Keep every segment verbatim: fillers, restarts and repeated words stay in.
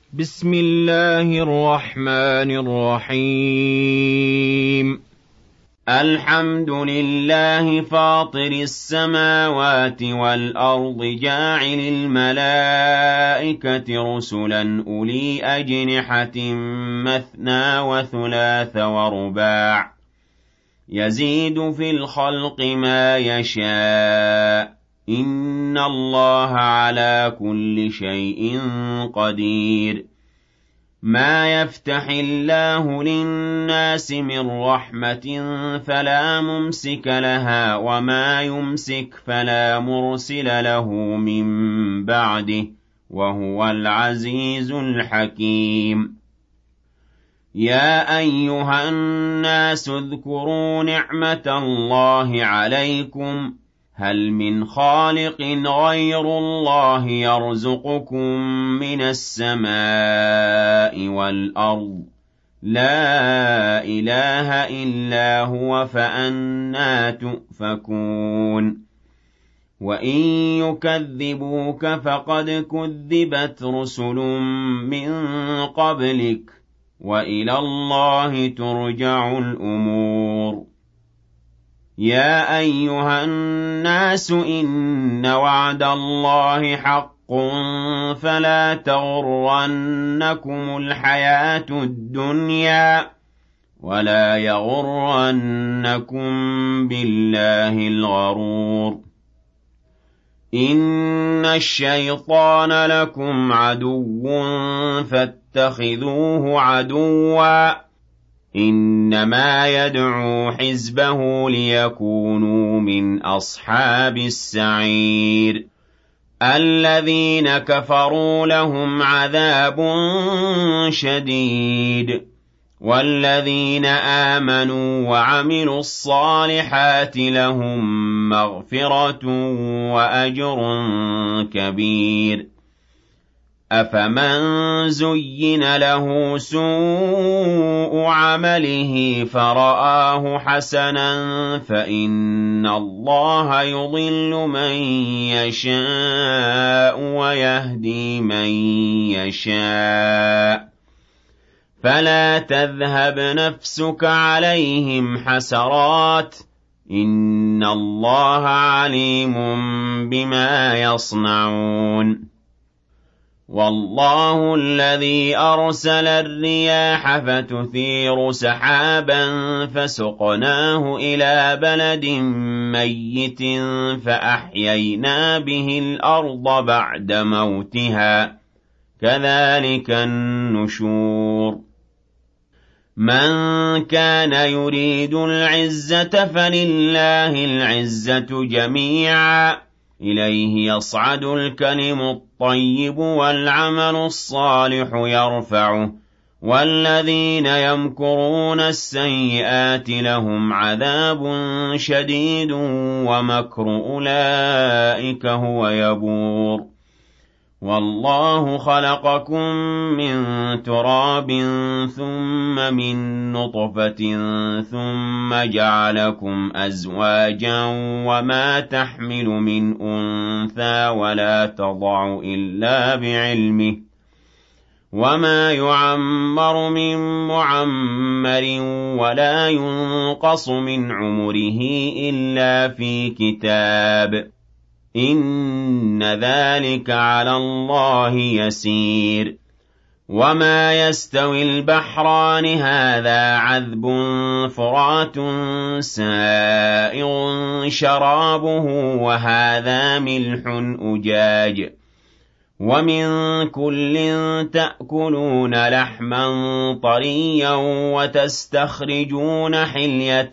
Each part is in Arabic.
بسم الله الرحمن الرحيم. الحمد لله فاطر السماوات والأرض جاعل الملائكة رسلا أولي أجنحة مثنى وثلاث ورباع يزيد في الخلق ما يشاء إن الله على كل شيء قدير. ما يفتح الله للناس من رحمة فلا ممسك لها وما يمسك فلا مرسل له من بعده وهو العزيز الحكيم. يا أيها الناس اذكروا نعمة الله عليكم هل من خالق غير الله يرزقكم من السماء والأرض لا إله إلا هو فأنى تؤفكون. وإن يكذبوك فقد كذبت رسل من قبلك وإلى الله ترجع الأمور. يا أيها الناس إن وعد الله حق فلا تغرنكم الحياة الدنيا ولا يغرنكم بالله الغرور. إن الشيطان لكم عدو فاتخذوه عدوا إنما يدعو حزبه ليكونوا من أصحاب السعير. الذين كفروا لهم عذاب شديد والذين آمنوا وعملوا الصالحات لهم مغفرة وأجر كبير. أفمن زين له سوء عمله فرآه حسنا فإن الله يضل من يشاء ويهدي من يشاء فلا تذهب نفسك عليهم حسرات إن الله عليم بما يصنعون. والله الذي أرسل الرياح فتثير سحابا فسقناه إلى بلد ميت فأحيينا به الأرض بعد موتها كذلك النشور. من كان يريد العزة فلله العزة جميعا إليه يصعد الكلم الطيب والعمل الصالح يرفعه والذين يمكرون السيئات لهم عذاب شديد ومكر أولئك هو يبور. والله خلقكم من تراب ثم من نطفة ثم جعلكم أزواجا وما تحمل من أنثى ولا تضع إلا بعلمه وما يعمر من معمر ولا ينقص من عمره إلا في كتاب إن ذلك على الله يسير. وما يستوي البحران هذا عذب فرات سائغ شرابه وهذا ملح أجاج ومن كل تأكلون لحما طريا وتستخرجون حلية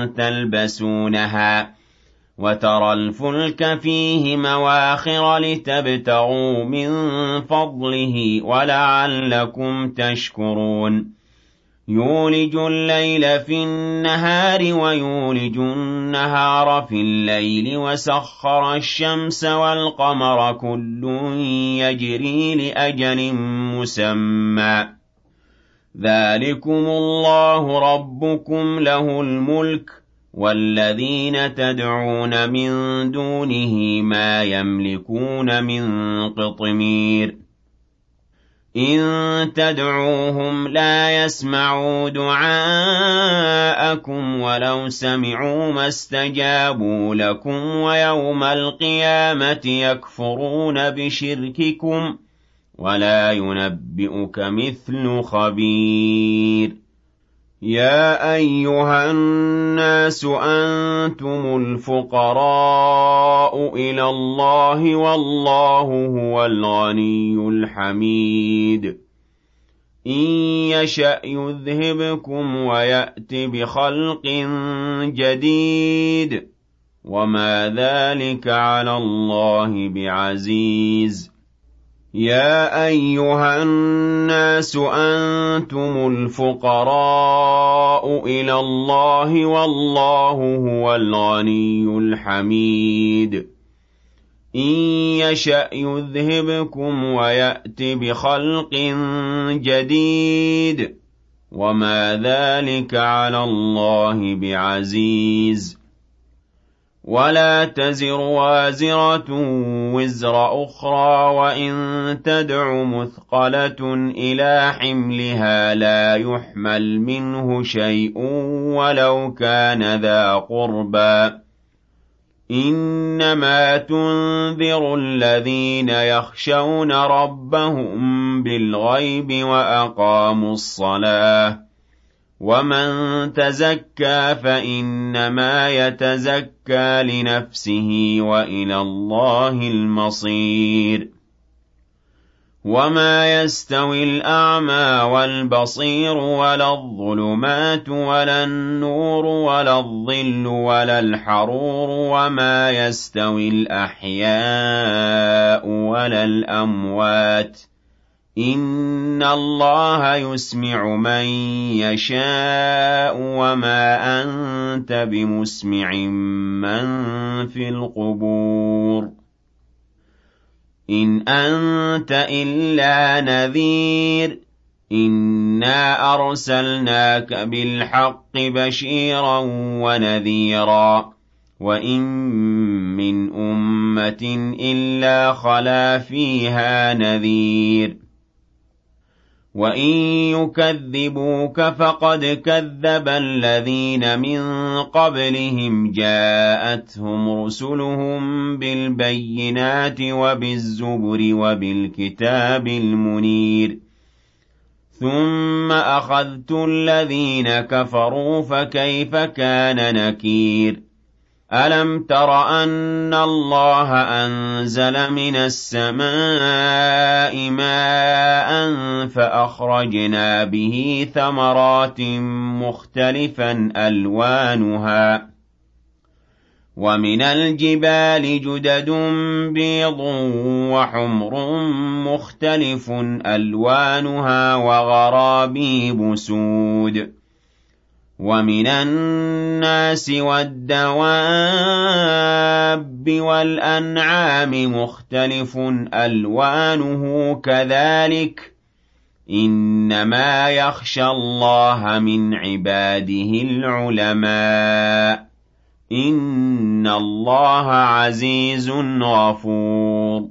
تلبسونها وترى الفلك فيه مواخر لتبتغوا من فضله ولعلكم تشكرون. يولج الليل في النهار ويولج النهار في الليل وسخر الشمس والقمر كل يجري لأجل مسمى ذلكم الله ربكم له الملك والذين تدعون من دونه ما يملكون من قطمير إِن تَدْعُوهُمْ لَا يَسْمَعُوا دُعَاءَكُمْ وَلَوْ سَمِعُوا مَا اسْتَجَابُوا لَكُمْ وَيَوْمَ الْقِيَامَةِ يَكْفُرُونَ بِشِرْكِكُمْ ۚ وَلَا يُنَبِّئُكَ مِثْلُ خَبِيرٍ يَا أَيُّهَا النَّاسُ أَنتُمُ الْفُقَرَاءُ إِلَى اللَّهِ وَاللَّهُ هُوَ الْغَنِيُّ الْحَمِيدُ إِن يَشَأْ يُذْهِبْكُمْ وَيَأْتِ بِخَلْقٍ جَدِيدٍ وَمَا ذَلِكَ عَلَى اللَّهِ بِعَزِيزٍ يَا أَيُّهَا النَّاسُ أَنتُمُ الْفُقَرَاءُ إِلَى اللَّهِ وَاللَّهُ هُوَ الْغَنِيُّ الْحَمِيدُ إِن يَشَأْ يُذْهِبْكُمْ وَيَأْتِ بِخَلْقٍ جَدِيدٍ وَمَا ذَلِكَ عَلَى اللَّهِ بِعَزِيزٍ وَلَا تَزِرُ وَازِرَةٌ وِزْرَ أُخْرَىٰ وَإِن تَدْعُ مُثْقَلَةٌ إِلَىٰ حِمْلِهَا لَا يُحْمَلْ مِنْهُ شَيْءٌ وَلَوْ كَانَ ذَا قُرْبَىٰ ۗ إِنَّمَا تُنذِرُ الَّذِينَ يَخْشَوْنَ رَبَّهُم بِالْغَيْبِ وَأَقَامُوا الصَّلَاةَ ۚ وَمَن تَزَكَّىٰ فَإِنَّمَا يَتَزَكَّىٰ لِنَفْسِهِ ۖ وَإِلَى اللَّهِ الْمَصِيرُ وَمَا يَسْتَوِي الْأَعْمَىٰ وَالْبَصِيرُ وَلَا الظُّلُمَاتُ وَلَا النُّورُ وَلَا الظِّلُّ وَلَا الْحَرُورُ وَمَا يَسْتَوِي الْأَحْيَاءُ وَلَا الْأَمْوَاتُ ۚ إِنَّ اللَّهَ يُسْمِعُ مَن يَشَاءُ ۖ وَمَا أَنتَ بِمُسْمِعٍ مَّن فِي الْقُبُورِ إِنْ أَنتَ إِلَّا نَذِيرٌ إِنَّا أَرْسَلْنَاكَ بِالْحَقِّ بَشِيرًا وَنَذِيرًا وَإِن مِّنْ أُمَّةٍ إِلَّا خَلَا فِيهَا نَذِيرٌ وَإِن يُكَذِّبُوكَ فَقَدْ كَذَّبَ الَّذِينَ مِن قَبْلِهِمْ جَاءَتْهُمْ رُسُلُهُم بِالْبَيِّنَاتِ وَبِالزُّبُرِ وَبِالْكِتَابِ الْمُنِيرِ ثُمَّ أَخَذْتُ الَّذِينَ كَفَرُوا فَكَيْفَ كَانَ نَكِيرِ أَلَمْ تَرَ أَنَّ اللَّهَ أَنزَلَ مِنَ السَّمَاءِ مَاءً فَأَخْرَجْنَا بِهِ ثَمَرَاتٍ مُّخْتَلِفًا أَلْوَانُهَا ۚ وَمِنَ الْجِبَالِ جُدَدٌ بِيضٌ وَحُمْرٌ مُّخْتَلِفٌ أَلْوَانُهَا وَغَرَابِيبُ سُودٌ وَمِنَ النَّاسِ وَالدَّوَابِّ وَالْأَنْعَامِ مُخْتَلِفٌ أَلْوَانُهُ كَذَٰلِكَ ۗ إِنَّمَا يَخْشَى اللَّهَ مِنْ عِبَادِهِ الْعُلَمَاءُ ۗ إِنَّ اللَّهَ عَزِيزٌ غَفُورٌ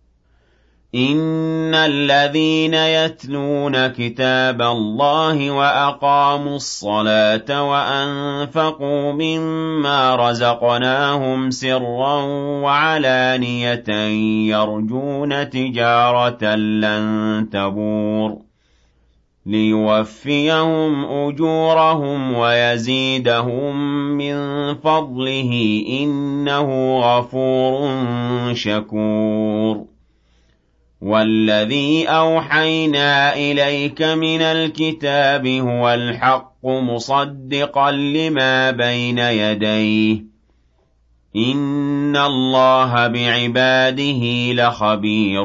إِنَّ الَّذِينَ يَتْلُونَ كِتَابَ اللَّهِ وَأَقَامُوا الصَّلَاةَ وَأَنفَقُوا مِمَّا رَزَقْنَاهُمْ سِرًّا وَعَلَانِيَةً يَرْجُونَ تِجَارَةً لَّن تَبُورَ لِيُوَفِّيَهُمْ أُجُورَهُمْ وَيَزِيدَهُم مِّن فَضْلِهِ ۚ إِنَّهُ غَفُورٌ شَكُورٌ وَالَّذِي أَوْحَيْنَا إِلَيْكَ مِنَ الْكِتَابِ هُوَ الْحَقُّ مُصَدِّقًا لِّمَا بَيْنَ يَدَيْهِ ۗ إِنَّ اللَّهَ بِعِبَادِهِ لَخَبِيرٌ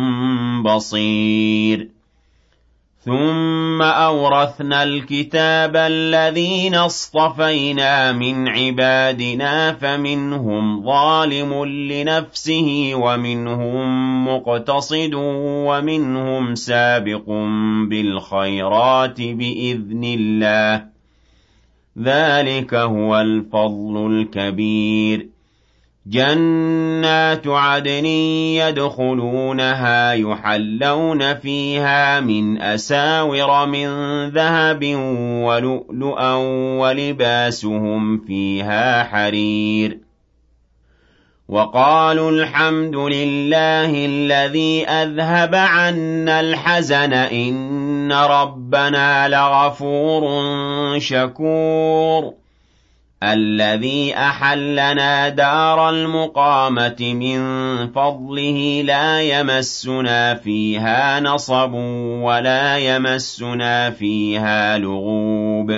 بَصِيرٌ ثُمَّ أَوْرَثْنَا الْكِتَابَ الَّذِينَ اصْطَفَيْنَا مِنْ عِبَادِنَا فَمِنْهُمْ ظَالِمٌ لِّنَفْسِهِ وَمِنْهُم مُّقْتَصِدٌ وَمِنْهُمْ سَابِقٌ بِالْخَيْرَاتِ بِإِذْنِ اللَّهِ ۚ ذَٰلِكَ هُوَ الْفَضْلُ الْكَبِيرُ جَنَّاتُ عَدْنٍ يَدْخُلُونَهَا يُحَلَّوْنَ فِيهَا مِنْ أَسَاوِرَ مِنْ ذَهَبٍ وَلُؤْلُؤًا وَلِبَاسُهُمْ فِيهَا حَرِيرٌ وَقَالُوا الْحَمْدُ لِلَّهِ الَّذِي أَذْهَبَ عَنَّا الْحَزَنَ إِنَّ رَبَّنَا لَغَفُورٌ شَكُورٌ الَّذِي أَحَلَّنَا دَارَ الْمُقَامَةِ مِنْ فَضْلِهِ لَا يَمَسُّنَا فِيهَا نَصَبٌ وَلَا يَمَسُّنَا فِيهَا لُغُوبٌ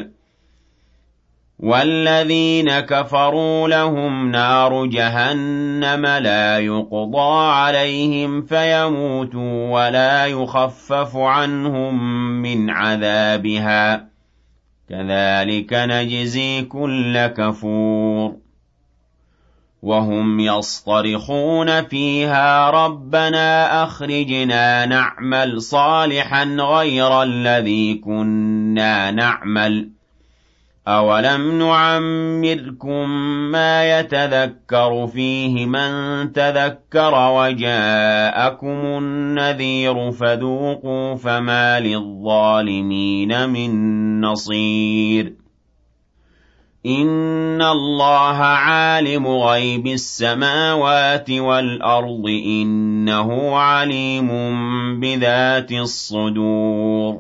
وَالَّذِينَ كَفَرُوا لَهُمْ نَارُ جَهَنَّمَ لَا يُقْضَىٰ عَلَيْهِمْ فَيَمُوتُوا وَلَا يُخَفَّفُ عَنْهُم مِّنْ عَذَابِهَا كَذَٰلِكَ نَجْزِي كُلَّ كَفُورٍ وَهُمْ يَصْطَرِخُونَ فِيهَا رَبَّنَا أَخْرِجْنَا نَعْمَلْ صَالِحًا غَيْرَ الَّذِي كُنَّا نَعْمَلُ أَوَلَمْ نُعَمِّرْكُم مَّا يَتَذَكَّرُ فِيهِ مَن تَذَكَّرَ وَجَاءَكُمُ النَّذِيرُ فَذُوقُوا فَمَا لِلظَّالِمِينَ مِن نَّصِيرٍ إِنَّ اللَّهَ عَالِمُ غَيْبِ السَّمَاوَاتِ وَالْأَرْضِ ۚ إِنَّهُ عَلِيمٌ بِذَاتِ الصُّدُورِ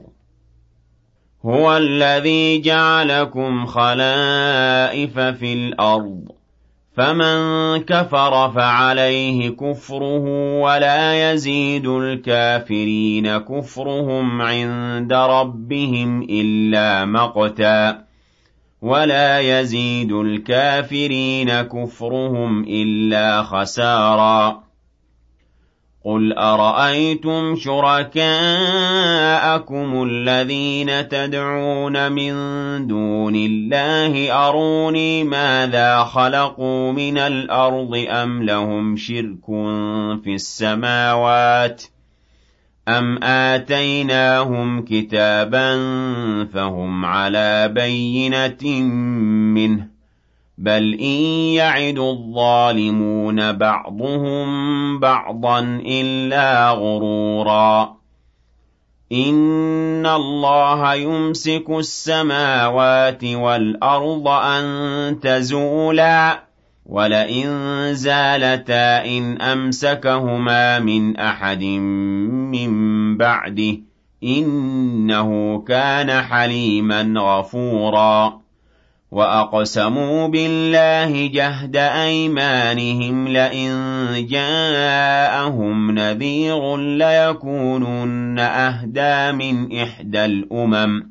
هُوَ الَّذِي جَعَلَكُمْ خَلَائِفَ فِي الْأَرْضِ ۚ فَمَن كَفَرَ فَعَلَيْهِ كُفْرُهُ ۖ وَلَا يَزِيدُ الْكَافِرِينَ كُفْرُهُمْ عِندَ رَبِّهِمْ إِلَّا مَقْتًا ۖ وَلَا يَزِيدُ الْكَافِرِينَ كُفْرُهُمْ إِلَّا خَسَارًا قُلْ أَرَأَيْتُمْ شُرَكَاءَكُمُ الَّذِينَ تَدْعُونَ مِن دُونِ اللَّهِ أَرُونِي مَاذَا خَلَقُوا مِنَ الْأَرْضِ أَمْ لَهُمْ شِرْكٌ فِي السَّمَاوَاتِ أَمْ آتَيْنَاهُمْ كِتَابًا فَهُمْ عَلَىٰ بَيِّنَةٍ مِّنْهُ بَلْ إِن يَعِدُ الظَّالِمُونَ بَعْضُهُم بَعْضًا إِلَّا غُرُورًا إِنَّ اللَّهَ يُمْسِكُ السَّمَاوَاتِ وَالْأَرْضَ أَن تَزُولَا وَلَئِن زَالَتَا إِنْ أَمْسَكَهُمَا مِنْ أَحَدٍ مِّن بَعْدِهِ ۚ إِنَّهُ كَانَ حَلِيمًا غَفُورًا وَأَقْسَمُوا بِاللَّهِ جَهْدَ أَيْمَانِهِمْ لَئِن جَاءَهُمْ نَذِيرٌ لَّيَكُونُنَّ أَهْدَىٰ مِنْ إِحْدَى الْأُمَمِ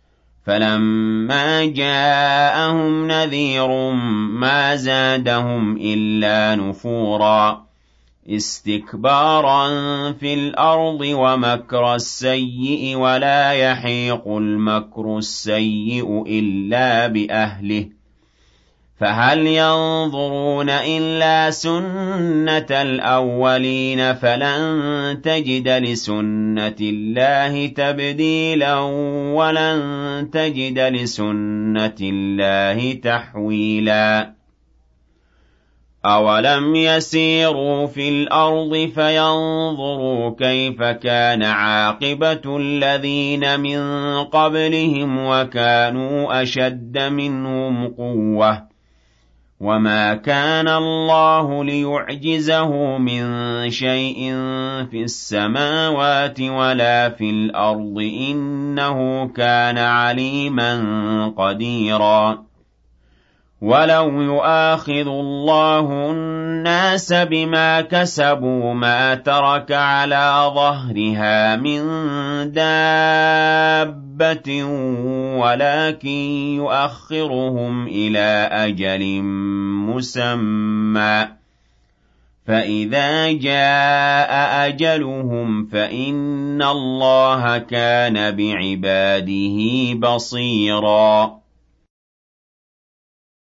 فَلَمَّا جَاءَهُمْ نَذِيرٌ مَّا زَادَهُمْ إِلَّا نُفُورًا اسْتِكْبَارًا فِي الْأَرْضِ وَمَكْرَ السَّيِّئِ ۚ وَلَا يَحِيقُ الْمَكْرُ السَّيِّئُ إِلَّا بِأَهْلِهِ ۚ فَهَلْ يَنظُرُونَ إِلَّا سُنَّةَ الْأَوَّلِينَ فَلَن تَجِدَ لِسُنَّةِ اللَّهِ تَبْدِيلًا وَلَن تَجِدَ لِسُنَّةِ اللَّهِ تَحْوِيلًا أَوَلَمْ يَسِيرُوا فِي الْأَرْضِ فَيَنظُرُوا كَيْفَ كَانَ عَاقِبَةُ الَّذِينَ مِن قَبْلِهِمْ وَكَانُوا أَشَدَّ مِنْهُمْ قُوَّةً ۚ وَمَا كَانَ اللَّهُ لِيُعْجِزَهُ مِن شَيْءٍ فِي السَّمَاوَاتِ وَلَا فِي الْأَرْضِ ۚ إِنَّهُ كَانَ عَلِيمًا قَدِيرًا وَلَوْ يُؤَاخِذُ اللَّهُ النَّاسَ بِمَا كَسَبُوا مَا تَرَكَ عَلَىٰ ظَهْرِهَا مِن دَابَّةٍ وَلَٰكِن يُؤَخِّرُهُمْ إِلَىٰ أَجَلٍ مُّسَمًّى ۖ فَإِذَا جَاءَ أَجَلُهُمْ فَإِنَّ اللَّهَ كَانَ بِعِبَادِهِ بَصِيرًا